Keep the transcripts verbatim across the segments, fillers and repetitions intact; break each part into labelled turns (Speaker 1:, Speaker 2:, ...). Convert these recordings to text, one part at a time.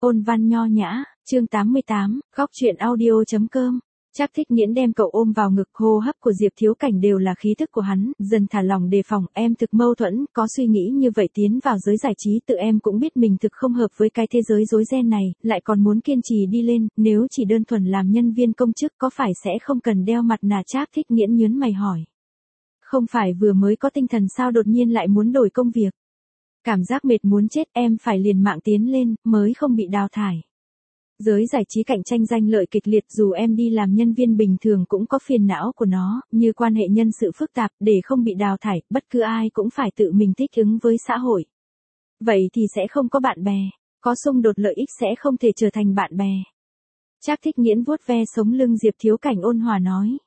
Speaker 1: Ôn văn nho nhã, chương tám mươi tám, góc chuyện audio.com. Trác Thích Nghiễn đem cậu ôm vào ngực, hô hấp của Diệp Thiếu Cảnh đều là khí thức của hắn, dần thả lòng đề phòng, em thực mâu thuẫn, có suy nghĩ như vậy tiến vào giới giải trí tự em cũng biết mình thực không hợp với cái thế giới rối ren này, lại còn muốn kiên trì đi lên, nếu chỉ đơn thuần làm nhân viên công chức có phải sẽ không cần đeo mặt nạ? Trác Thích Nghiễn nhớn mày hỏi. Không phải vừa mới có tinh thần sao đột nhiên lại muốn đổi công việc? Cảm giác mệt muốn chết, em phải liều mạng tiến lên, mới không bị đào thải. Giới giải trí cạnh tranh danh lợi kịch liệt, dù em đi làm nhân viên bình thường cũng có phiền não của nó, như quan hệ nhân sự phức tạp, để không bị đào thải, bất cứ ai cũng phải tự mình thích ứng với xã hội. Vậy thì sẽ không có bạn bè, có xung đột lợi ích sẽ không thể trở thành bạn bè. Trác Thích Nghiễn vuốt ve sống lưng Diệp Thiếu Cảnh ôn hòa nói.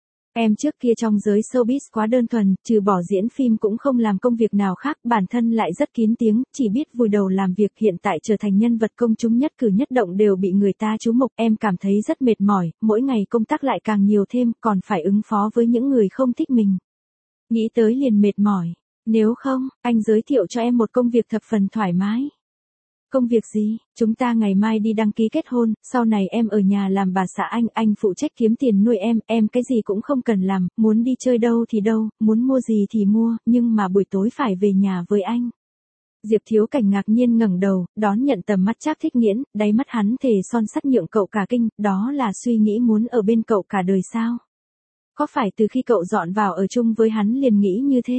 Speaker 1: Em trước kia trong giới showbiz quá đơn thuần, trừ bỏ diễn phim cũng không làm công việc nào khác, bản thân lại rất kín tiếng, chỉ biết vùi đầu làm việc, hiện tại trở thành nhân vật công chúng nhất cử nhất động đều bị người ta chú mục, em cảm thấy rất mệt mỏi, mỗi ngày công tác lại càng nhiều thêm, còn phải ứng phó với những người không thích mình. Nghĩ tới liền mệt mỏi, nếu không, anh giới thiệu cho em một công việc thập phần thoải mái. Công việc gì? Chúng ta ngày mai đi đăng ký kết hôn, sau này em ở nhà làm bà xã anh, anh phụ trách kiếm tiền nuôi em, em cái gì cũng không cần làm, muốn đi chơi đâu thì đâu, muốn mua gì thì mua, nhưng mà buổi tối phải về nhà với anh. Diệp Thiếu Cảnh ngạc nhiên ngẩng đầu, đón nhận tầm mắt Trác Thích Nghiễn, đáy mắt hắn thề son sắt nhượng cậu cả kinh, đó là suy nghĩ muốn ở bên cậu cả đời sao? Có phải từ khi cậu dọn vào ở chung với hắn liền nghĩ như thế?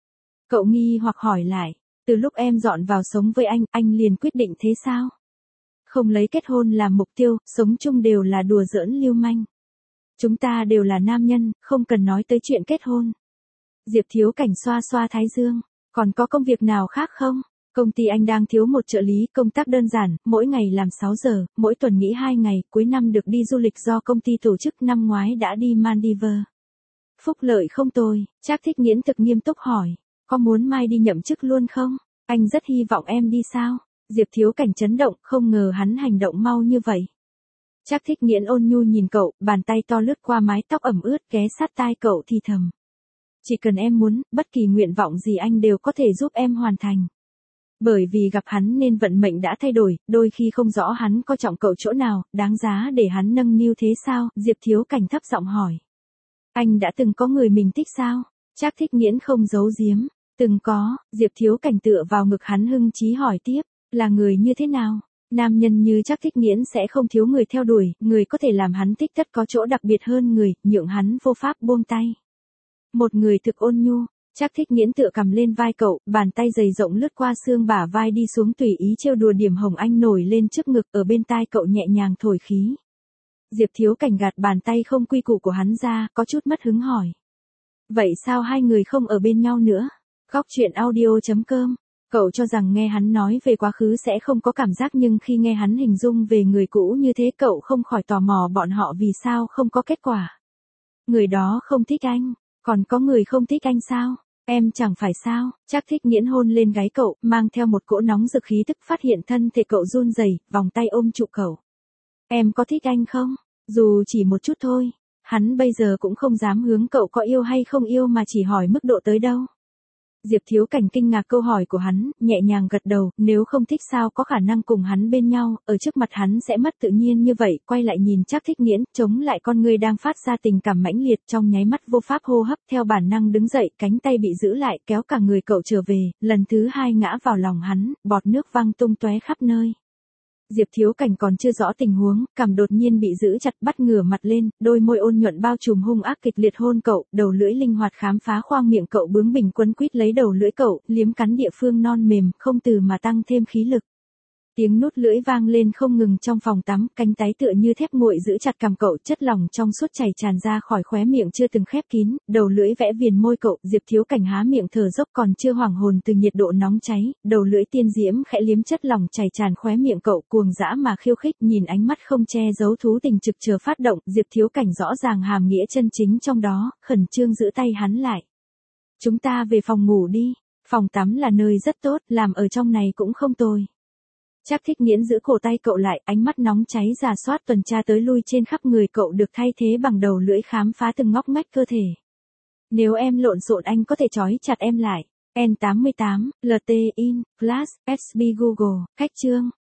Speaker 1: Cậu nghi hoặc hỏi lại. Từ lúc em dọn vào sống với anh, anh liền quyết định thế sao? Không lấy kết hôn làm mục tiêu, sống chung đều là đùa giỡn lưu manh. Chúng ta đều là nam nhân, không cần nói tới chuyện kết hôn. Diệp Thiếu Cảnh xoa xoa thái dương. Còn có công việc nào khác không? Công ty anh đang thiếu một trợ lý, công tác đơn giản, mỗi ngày làm sáu giờ, mỗi tuần nghỉ hai ngày, cuối năm được đi du lịch do công ty tổ chức, năm ngoái đã đi Maldives. Phúc lợi không tồi, Trác Thích Nghiễn thực nghiêm túc hỏi. Có muốn mai đi nhậm chức luôn không? Anh rất hy vọng em đi sao? Diệp Thiếu Cảnh chấn động, không ngờ hắn hành động mau như vậy. Trác Thích Nghiễn ôn nhu nhìn cậu, bàn tay to lướt qua mái tóc ẩm ướt ghé sát tai cậu thì thầm. Chỉ cần em muốn, bất kỳ nguyện vọng gì anh đều có thể giúp em hoàn thành. Bởi vì gặp hắn nên vận mệnh đã thay đổi, đôi khi không rõ hắn coi trọng cậu chỗ nào, đáng giá để hắn nâng niu thế sao? Diệp Thiếu Cảnh thấp giọng hỏi. Anh đã từng có người mình thích sao? Trác Thích Nghiễn không giấu giếm. Từng có, Diệp Thiếu Cảnh tựa vào ngực hắn hưng chí hỏi tiếp, là người như thế nào? Nam nhân như Trác Thích Nghiễn sẽ không thiếu người theo đuổi, người có thể làm hắn thích tất có chỗ đặc biệt hơn người, nhượng hắn vô pháp buông tay. Một người thực ôn nhu, Trác Thích Nghiễn tựa cầm lên vai cậu, bàn tay dày rộng lướt qua xương bả vai đi xuống tùy ý trêu đùa điểm hồng anh nổi lên trước ngực, ở bên tai cậu nhẹ nhàng thổi khí. Diệp Thiếu Cảnh gạt bàn tay không quy củ của hắn ra, có chút mất hứng hỏi. Vậy sao hai người không ở bên nhau nữa? Góc chuyện audio.com. Cậu cho rằng nghe hắn nói về quá khứ sẽ không có cảm giác, nhưng khi nghe hắn hình dung về người cũ như thế cậu không khỏi tò mò bọn họ vì sao không có kết quả. Người đó không thích anh, còn có người không thích anh sao? Em chẳng phải sao? Trác Thích Nghiễn hôn lên gáy cậu, mang theo một cỗ nóng rực khí tức, phát hiện thân thể cậu run rẩy, vòng tay ôm trụ cậu. Em có thích anh không? Dù chỉ một chút thôi. Hắn bây giờ cũng không dám hướng cậu có yêu hay không yêu mà chỉ hỏi mức độ tới đâu. Diệp Thiếu Cảnh kinh ngạc câu hỏi của hắn, nhẹ nhàng gật đầu, nếu không thích sao có khả năng cùng hắn bên nhau, ở trước mặt hắn sẽ mất tự nhiên như vậy, quay lại nhìn Trác Thích Nghiễn, chống lại con người đang phát ra tình cảm mãnh liệt, trong nháy mắt vô pháp hô hấp, theo bản năng đứng dậy, cánh tay bị giữ lại, kéo cả người cậu trở về, lần thứ hai ngã vào lòng hắn, bọt nước văng tung tóe khắp nơi. Diệp Thiếu Cảnh còn chưa rõ tình huống, cằm đột nhiên bị giữ chặt, bắt ngửa mặt lên, đôi môi ôn nhuận bao trùm hung ác kịch liệt hôn cậu, đầu lưỡi linh hoạt khám phá khoang miệng cậu, bướng bỉnh quấn quýt lấy đầu lưỡi cậu, liếm cắn địa phương non mềm, không từ mà tăng thêm khí lực. Tiếng nút lưỡi vang lên không ngừng trong phòng tắm, cánh tay tựa như thép nguội giữ chặt cằm cậu, chất lỏng trong suốt chảy tràn ra khỏi khóe miệng chưa từng khép kín, đầu lưỡi vẽ viền môi cậu, Diệp Thiếu Cảnh há miệng thở dốc còn chưa hoảng hồn từ nhiệt độ nóng cháy, đầu lưỡi tiên diễm khẽ liếm chất lỏng chảy tràn khóe miệng cậu, cuồng dã mà khiêu khích, nhìn ánh mắt không che giấu thú tình trực chờ phát động, Diệp Thiếu Cảnh rõ ràng hàm nghĩa chân chính trong đó, khẩn trương giữ tay hắn lại. Chúng ta về phòng ngủ đi, phòng tắm là nơi rất tốt, làm ở trong này cũng không tồi. Trác Thích Nghiễn giữ cổ tay cậu lại, ánh mắt nóng cháy rà soát tuần tra tới lui trên khắp người cậu, được thay thế bằng đầu lưỡi khám phá từng ngóc ngách cơ thể. Nếu em lộn xộn anh có thể trói chặt em lại. N tám mươi tám, lờ tê in, Flash, ét bê Google, cách chương.